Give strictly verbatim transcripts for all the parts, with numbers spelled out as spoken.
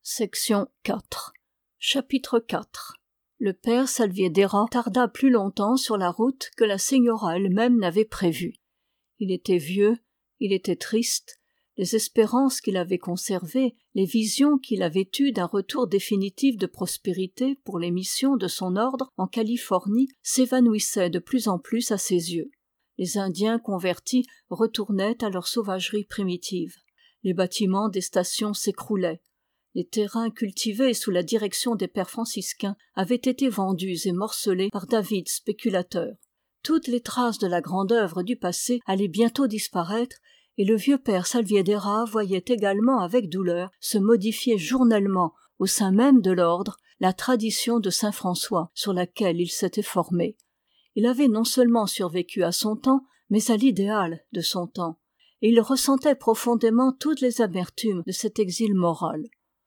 Section quatre. Chapitre quatre. Le père Salviedera tarda plus longtemps sur la route que la señora elle-même n'avait prévu. Il était vieux, il était triste, les espérances qu'il avait conservées, les visions qu'il avait eues d'un retour définitif de prospérité pour les missions de son ordre en Californie s'évanouissaient de plus en plus à ses yeux. Les Indiens convertis retournaient à leur sauvagerie primitive. Les bâtiments des stations s'écroulaient. Les terrains cultivés sous la direction des pères franciscains avaient été vendus et morcelés par d'avides spéculateurs. Toutes les traces de la grande œuvre du passé allaient bientôt disparaître, et le vieux père Salviedera voyait également avec douleur se modifier journellement, au sein même de l'ordre, la tradition de saint François sur laquelle il s'était formé. Il avait non seulement survécu à son temps, mais à l'idéal de son temps, et il ressentait profondément toutes les amertumes de cet exil moral.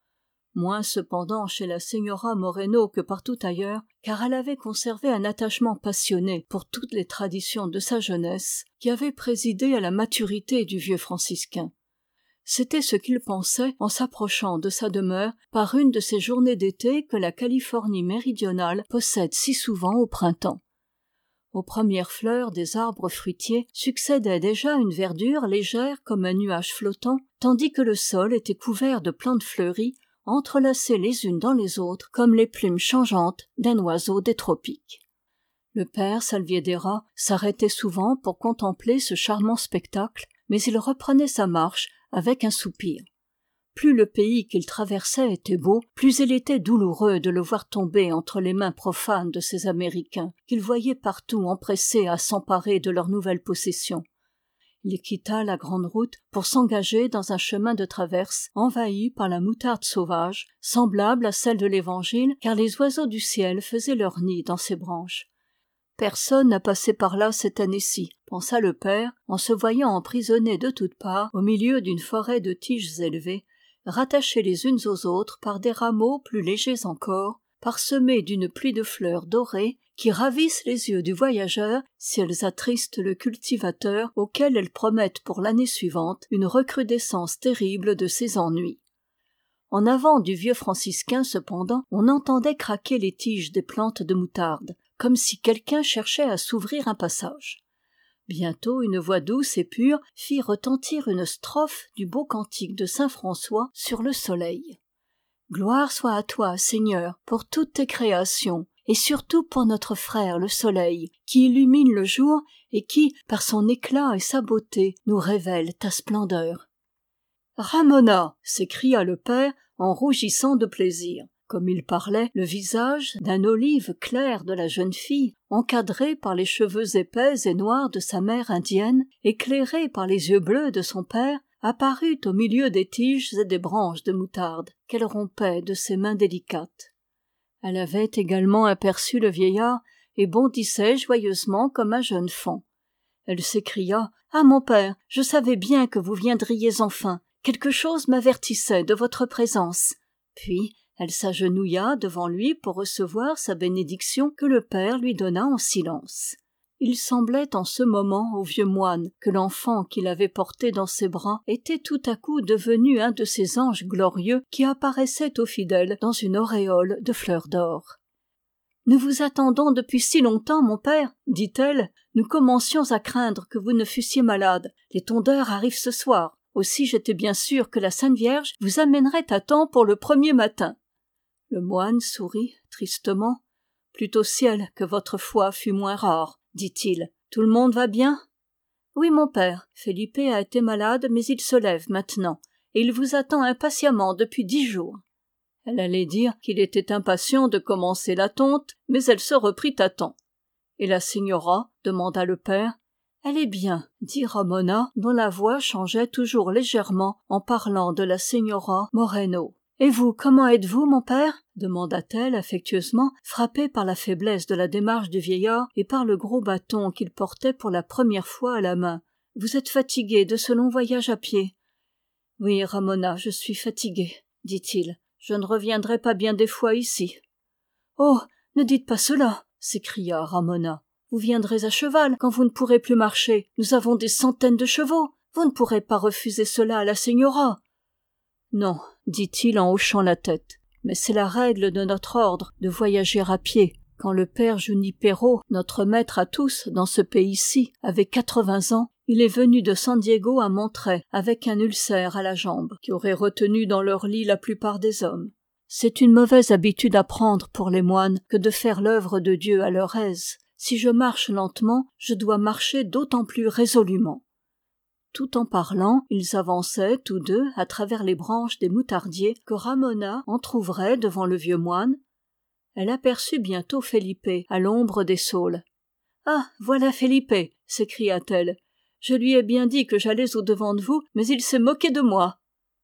Moins cependant chez la señora Moreno que partout ailleurs, car elle avait conservé un attachement passionné pour toutes les traditions de sa jeunesse qui avaient présidé à la maturité du vieux franciscain. C'était ce qu'il pensait en s'approchant de sa demeure par une de ces journées d'été que la Californie méridionale possède si souvent au printemps. Aux premières fleurs des arbres fruitiers succédait déjà une verdure légère comme un nuage flottant, tandis que le sol était couvert de plantes fleuries, entrelacées les unes dans les autres comme les plumes changeantes d'un oiseau des tropiques. Le père Salviedera s'arrêtait souvent pour contempler ce charmant spectacle, mais il reprenait sa marche avec un soupir. Plus le pays qu'il traversait était beau, plus il était douloureux de le voir tomber entre les mains profanes de ces Américains, qu'il voyait partout empressés à s'emparer de leurs nouvelles possessions. Il quitta la grande route pour s'engager dans un chemin de traverse envahi par la moutarde sauvage, semblable à celle de l'Évangile, car les oiseaux du ciel faisaient leur nid dans ses branches. Personne n'a passé par là cette année-ci, pensa le père, en se voyant emprisonné de toutes parts au milieu d'une forêt de tiges élevées, rattachées les unes aux autres par des rameaux plus légers encore, parsemés d'une pluie de fleurs dorées qui ravissent les yeux du voyageur si elles attristent le cultivateur auquel elles promettent pour l'année suivante une recrudescence terrible de ses ennuis. En avant du vieux franciscain cependant, on entendait craquer les tiges des plantes de moutarde, comme si quelqu'un cherchait à s'ouvrir un passage. Bientôt une voix douce et pure fit retentir une strophe du beau cantique de saint François sur le soleil. « Gloire soit à toi, Seigneur, pour toutes tes créations, et surtout pour notre frère le soleil, qui illumine le jour et qui, par son éclat et sa beauté, nous révèle ta splendeur. »« Ramona !» s'écria le père en rougissant de plaisir. Comme il parlait, le visage d'un olive clair de la jeune fille, encadré par les cheveux épais et noirs de sa mère indienne, éclairé par les yeux bleus de son père, apparut au milieu des tiges et des branches de moutarde qu'elle rompait de ses mains délicates. Elle avait également aperçu le vieillard et bondissait joyeusement comme un jeune faon. Elle s'écria « Ah, mon père, je savais bien que vous viendriez enfin. Quelque chose m'avertissait de votre présence. » Puis elle s'agenouilla devant lui pour recevoir sa bénédiction que le père lui donna en silence. Il semblait en ce moment au vieux moine que l'enfant qu'il avait porté dans ses bras était tout à coup devenu un de ces anges glorieux qui apparaissaient aux fidèles dans une auréole de fleurs d'or. « Nous vous attendons depuis si longtemps, mon père, dit-elle. Nous commencions à craindre que vous ne fussiez malade. Les tondeurs arrivent ce soir. Aussi j'étais bien sûre que la Sainte Vierge vous amènerait à temps pour le premier matin. » Le moine sourit tristement. « Plût au ciel que votre foi fût moins rare, dit-il. Tout le monde va bien? »« Oui, mon père. Felipe a été malade, mais il se lève maintenant, et il vous attend impatiemment depuis dix jours. » Elle allait dire qu'il était impatient de commencer la tonte, mais elle se reprit à temps. « Et la señora ?» demanda le père. « Elle est bien, » dit Ramona, dont la voix changeait toujours légèrement en parlant de la señora Moreno. « Et vous, comment êtes-vous, mon père ?» demanda-t-elle affectueusement, frappée par la faiblesse de la démarche du vieillard et par le gros bâton qu'il portait pour la première fois à la main. « Vous êtes fatiguée de ce long voyage à pied. »« Oui, Ramona, je suis fatigué, dit-il. Je ne reviendrai pas bien des fois ici. »« Oh, ne dites pas cela !» s'écria Ramona. « Vous viendrez à cheval quand vous ne pourrez plus marcher. Nous avons des centaines de chevaux. Vous ne pourrez pas refuser cela à la señora. »« Non, dit-il en hochant la tête. Mais c'est la règle de notre ordre de voyager à pied. Quand le père Junipero, notre maître à tous dans ce pays-ci, avait quatre-vingts ans, il est venu de San Diego à Monterey avec un ulcère à la jambe qui aurait retenu dans leur lit la plupart des hommes. C'est une mauvaise habitude à prendre pour les moines que de faire l'œuvre de Dieu à leur aise. Si je marche lentement, je dois marcher d'autant plus résolument. Tout en parlant, ils avançaient tous deux à travers les branches des moutardiers que Ramona entr'ouvrait devant le vieux moine. Elle aperçut bientôt Felipe à l'ombre des saules. « Ah, voilà Felipe !» s'écria-t-elle. « Je lui ai bien dit que j'allais au-devant de vous, mais il s'est moqué de moi. »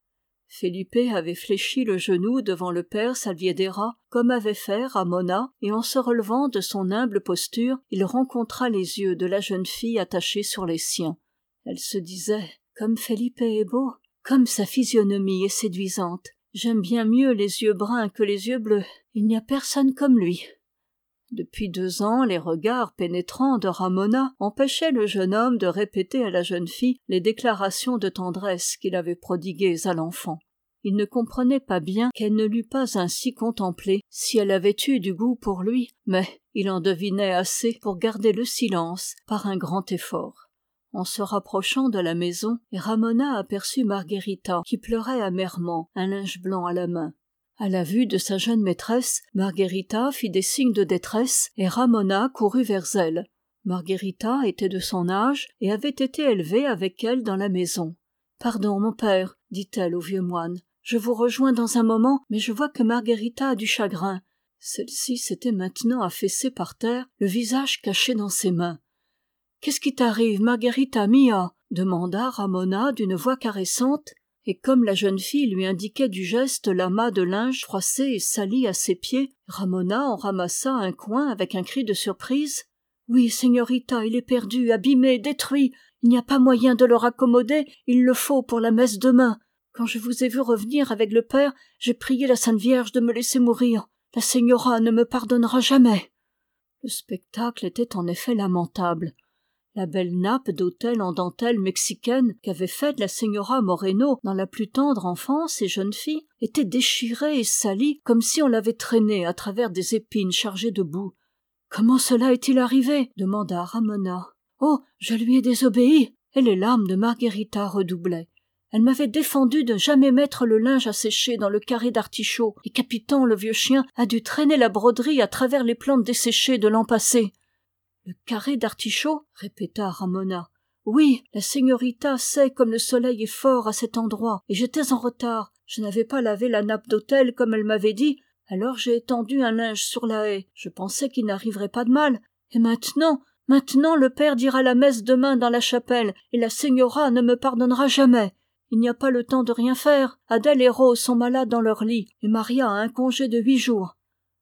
Felipe avait fléchi le genou devant le père Salviedera, comme avait fait Ramona, et en se relevant de son humble posture, il rencontra les yeux de la jeune fille attachés sur les siens. Elle se disait « Comme Felipe est beau, comme sa physionomie est séduisante. J'aime bien mieux les yeux bruns que les yeux bleus. Il n'y a personne comme lui. » Depuis deux ans, les regards pénétrants de Ramona empêchaient le jeune homme de répéter à la jeune fille les déclarations de tendresse qu'il avait prodiguées à l'enfant. Il ne comprenait pas bien qu'elle ne l'eût pas ainsi contemplé si elle avait eu du goût pour lui, mais il en devinait assez pour garder le silence par un grand effort. En se rapprochant de la maison, Ramona aperçut Margherita qui pleurait amèrement, un linge blanc à la main. À la vue de sa jeune maîtresse, Margherita fit des signes de détresse et Ramona courut vers elle. Margherita était de son âge et avait été élevée avec elle dans la maison. « Pardon, mon père, dit-elle au vieux moine. Je vous rejoins dans un moment, mais je vois que Margherita a du chagrin. » Celle-ci s'était maintenant affaissée par terre, le visage caché dans ses mains. « Qu'est-ce qui t'arrive, Margherita mia ?» demanda Ramona d'une voix caressante, et comme la jeune fille lui indiquait du geste l'amas de linge froissé et sali à ses pieds, Ramona en ramassa un coin avec un cri de surprise. « Oui, señorita, il est perdu, abîmé, détruit. Il n'y a pas moyen de le raccommoder, il le faut pour la messe demain. Quand je vous ai vu revenir avec le père, j'ai prié la Sainte Vierge de me laisser mourir. La señora ne me pardonnera jamais. » Le spectacle était en effet lamentable. La belle nappe d'autel en dentelle mexicaine qu'avait faite la señora Moreno dans la plus tendre enfance et jeune fille était déchirée et salie comme si on l'avait traînée à travers des épines chargées de boue. « Comment cela est-il arrivé ?» demanda Ramona. « Oh, je lui ai désobéi !» Et les larmes de Margherita redoublaient. Elle m'avait défendu de jamais mettre le linge à sécher dans le carré d'artichaut, et Capitan, le vieux chien, a dû traîner la broderie à travers les plantes desséchées de l'an passé. « Le carré d'artichaut ?» répéta Ramona. « Oui, la señorita sait comme le soleil est fort à cet endroit, et j'étais en retard. Je n'avais pas lavé la nappe d'autel comme elle m'avait dit, alors j'ai étendu un linge sur la haie. Je pensais qu'il n'arriverait pas de mal. Et maintenant, maintenant le père dira la messe demain dans la chapelle, et la señora ne me pardonnera jamais. Il n'y a pas le temps de rien faire. Adèle et Rose sont malades dans leur lit, et Maria a un congé de huit jours. »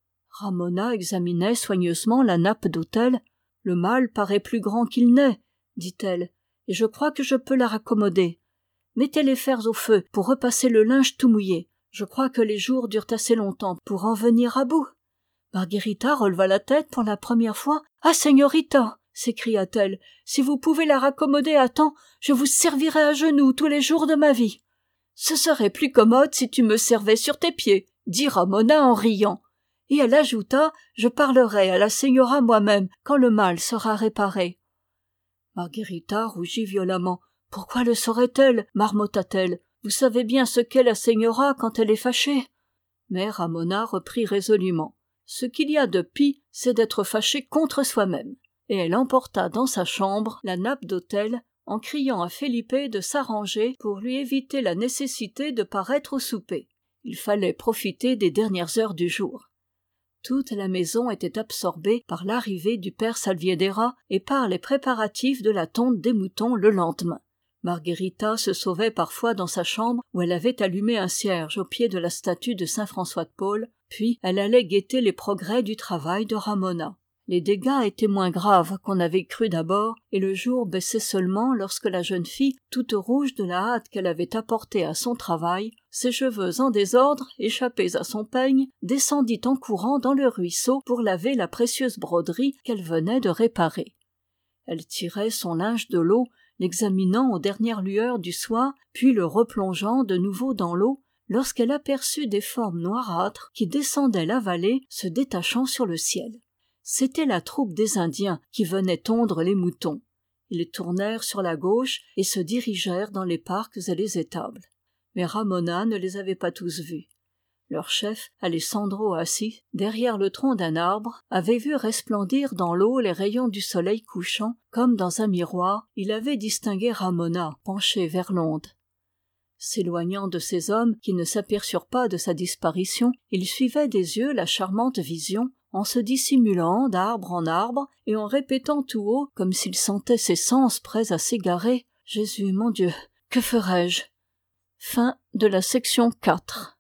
Ramona examinait soigneusement la nappe d'autel. « Le mal paraît plus grand qu'il n'est, dit-elle, et je crois que je peux la raccommoder. Mettez les fers au feu pour repasser le linge tout mouillé. Je crois que les jours durent assez longtemps pour en venir à bout. » Margherita releva la tête pour la première fois. « Ah, señorita !» s'écria-t-elle. « Si vous pouvez la raccommoder à temps, je vous servirai à genoux tous les jours de ma vie. »« Ce serait plus commode si tu me servais sur tes pieds, » dit Ramona en riant. Et elle ajouta « Je parlerai à la señora moi-même quand le mal sera réparé. » Margherita rougit violemment. « Pourquoi le saurait-elle » marmotta-t-elle. « Vous savez bien ce qu'est la señora quand elle est fâchée. » Mais Ramona reprit résolument. « Ce qu'il y a de pis, c'est d'être fâché contre soi-même. » Et elle emporta dans sa chambre la nappe d'autel en criant à Felipe de s'arranger pour lui éviter la nécessité de paraître au souper. Il fallait profiter des dernières heures du jour. Toute la maison était absorbée par l'arrivée du père Salviedera et par les préparatifs de la tonte des moutons le lendemain. Margherita se sauvait parfois dans sa chambre où elle avait allumé un cierge au pied de la statue de saint François de Paule, puis elle allait guetter les progrès du travail de Ramona. Les dégâts étaient moins graves qu'on avait cru d'abord, et le jour baissait seulement lorsque la jeune fille, toute rouge de la hâte qu'elle avait apportée à son travail, ses cheveux en désordre, échappés à son peigne, descendit en courant dans le ruisseau pour laver la précieuse broderie qu'elle venait de réparer. Elle tirait son linge de l'eau, l'examinant aux dernières lueurs du soir, puis le replongeant de nouveau dans l'eau, lorsqu'elle aperçut des formes noirâtres qui descendaient la vallée, se détachant sur le ciel. C'était la troupe des Indiens qui venaient tondre les moutons. Ils tournèrent sur la gauche et se dirigèrent dans les parcs et les étables. Mais Ramona ne les avait pas tous vus. Leur chef, Alessandro assis derrière le tronc d'un arbre, avait vu resplendir dans l'eau les rayons du soleil couchant, comme dans un miroir, il avait distingué Ramona penchée vers l'onde. S'éloignant de ces hommes qui ne s'aperçurent pas de sa disparition, il suivait des yeux la charmante vision, en se dissimulant d'arbre en arbre et en répétant tout haut, comme s'il sentait ses sens prêts à s'égarer: « Jésus, mon Dieu, que ferai-je » Fin de la section quatre.